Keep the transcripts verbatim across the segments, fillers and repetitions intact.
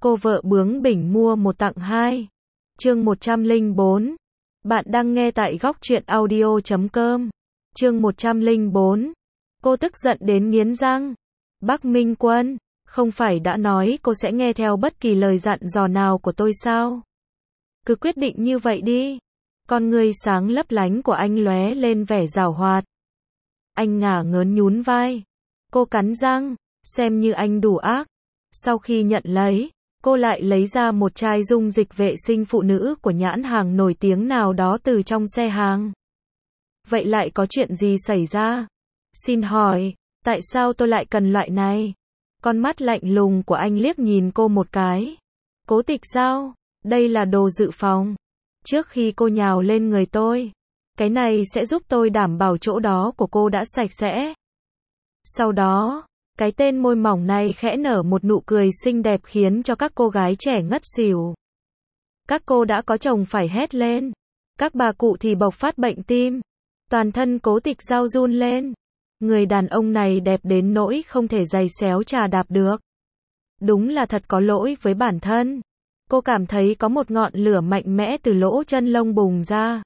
Cô vợ bướng bỉnh mua một tặng hai. Chương một trăm lẻ bốn. Bạn đang nghe tại góc truyện audio chấm com. Chương một trăm lẻ bốn. Cô tức giận đến nghiến răng. Bắc Minh Quân, không phải đã nói cô sẽ nghe theo bất kỳ lời dặn dò nào của tôi sao? Cứ quyết định như vậy đi. Con ngươi sáng lấp lánh của anh lóe lên vẻ giảo hoạt. Anh ngả ngớn nhún vai. Cô cắn răng, xem như anh đủ ác. Sau khi nhận lấy, cô lại lấy ra một chai dung dịch vệ sinh phụ nữ của nhãn hàng nổi tiếng nào đó từ trong xe hàng. Vậy lại có chuyện gì xảy ra? Xin hỏi, tại sao tôi lại cần loại này? Con mắt lạnh lùng của anh liếc nhìn cô một cái. Cố Tịch Giao, đây là đồ dự phòng. Trước khi cô nhào lên người tôi, cái này sẽ giúp tôi đảm bảo chỗ đó của cô đã sạch sẽ. Sau đó, cái tên môi mỏng này khẽ nở một nụ cười xinh đẹp khiến cho các cô gái trẻ ngất xỉu. Các cô đã có chồng phải hét lên. Các bà cụ thì bộc phát bệnh tim. Toàn thân Cố Tịch Giao run lên. Người đàn ông này đẹp đến nỗi không thể giày xéo trà đạp được. Đúng là thật có lỗi với bản thân. Cô cảm thấy có một ngọn lửa mạnh mẽ từ lỗ chân lông bùng ra.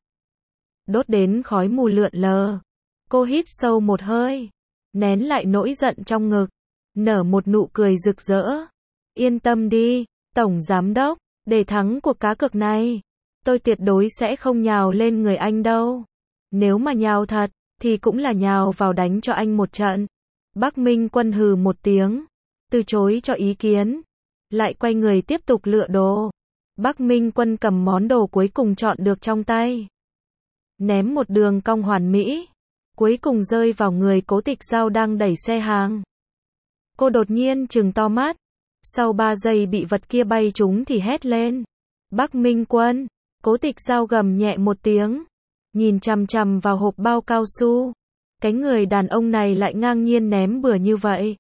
Đốt đến khói mù lượn lờ. Cô hít sâu một hơi. Nén lại nỗi giận trong ngực. Nở một nụ cười rực rỡ. Yên tâm đi, Tổng Giám Đốc. Để thắng cuộc cá cược này, tôi tuyệt đối sẽ không nhào lên người anh đâu. Nếu mà nhào thật, thì cũng là nhào vào đánh cho anh một trận. Bắc Minh Quân hừ một tiếng. Từ chối cho ý kiến. Lại quay người tiếp tục lựa đồ. Bắc Minh Quân cầm món đồ cuối cùng chọn được trong tay. Ném một đường cong hoàn mỹ. Cuối cùng rơi vào người Cố Tịch Giao đang đẩy xe hàng. Cô đột nhiên trừng to mắt. Sau ba giây bị vật kia bay trúng thì hét lên. Bắc Minh Quân. Cố Tịch Giao gầm nhẹ một tiếng. Nhìn chằm chằm vào hộp bao cao su. Cái người đàn ông này lại ngang nhiên ném bừa như vậy.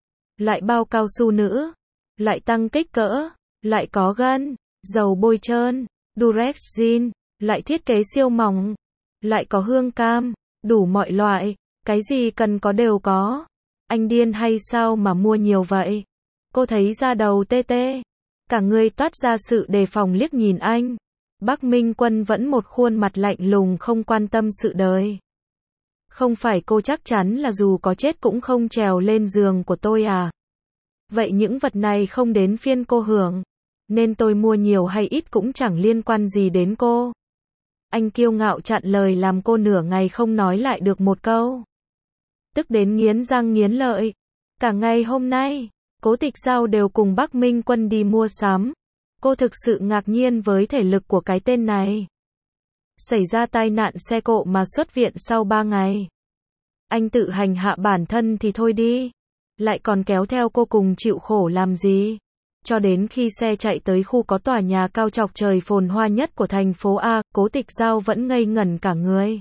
Lại bao cao su nữa. Lại tăng kích cỡ. Lại có gân. Dầu bôi trơn. Durex jean. Lại thiết kế siêu mỏng. Lại có hương cam. Đủ mọi loại. Cái gì cần có đều có. Anh điên hay sao mà mua nhiều vậy? Cô thấy da đầu tê tê. Cả người toát ra sự đề phòng liếc nhìn anh. Bắc Minh Quân vẫn một khuôn mặt lạnh lùng không quan tâm sự đời. Không phải cô chắc chắn là dù có chết cũng không trèo lên giường của tôi à? Vậy những vật này không đến phiên cô hưởng. Nên tôi mua nhiều hay ít cũng chẳng liên quan gì đến cô. Anh kiêu ngạo chặn lời làm cô nửa ngày không nói lại được một câu. Tức đến nghiến răng nghiến lợi. Cả ngày hôm nay, Cố Tịch Giao đều cùng Bắc Minh Quân đi mua sắm. Cô thực sự ngạc nhiên với thể lực của cái tên này. Xảy ra tai nạn xe cộ mà xuất viện sau ba ngày. Anh tự hành hạ bản thân thì thôi đi. Lại còn kéo theo cô cùng chịu khổ làm gì? Cho đến khi xe chạy tới khu có tòa nhà cao chọc trời phồn hoa nhất của thành phố A, Cố Tịch Giao vẫn ngây ngẩn cả người.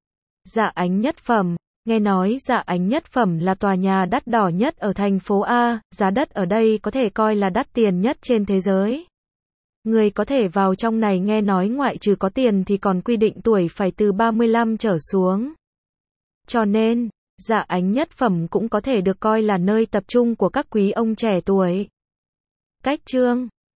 Dạ Ánh Nhất Phẩm. Nghe nói Dạ Ánh Nhất Phẩm là tòa nhà đắt đỏ nhất ở thành phố A, giá đất ở đây có thể coi là đắt tiền nhất trên thế giới. Người có thể vào trong này nghe nói ngoại trừ có tiền thì còn quy định tuổi phải từ ba mươi lăm trở xuống. Cho nên, Dạ Ánh Nhất Phẩm cũng có thể được coi là nơi tập trung của các quý ông trẻ tuổi. Cách chương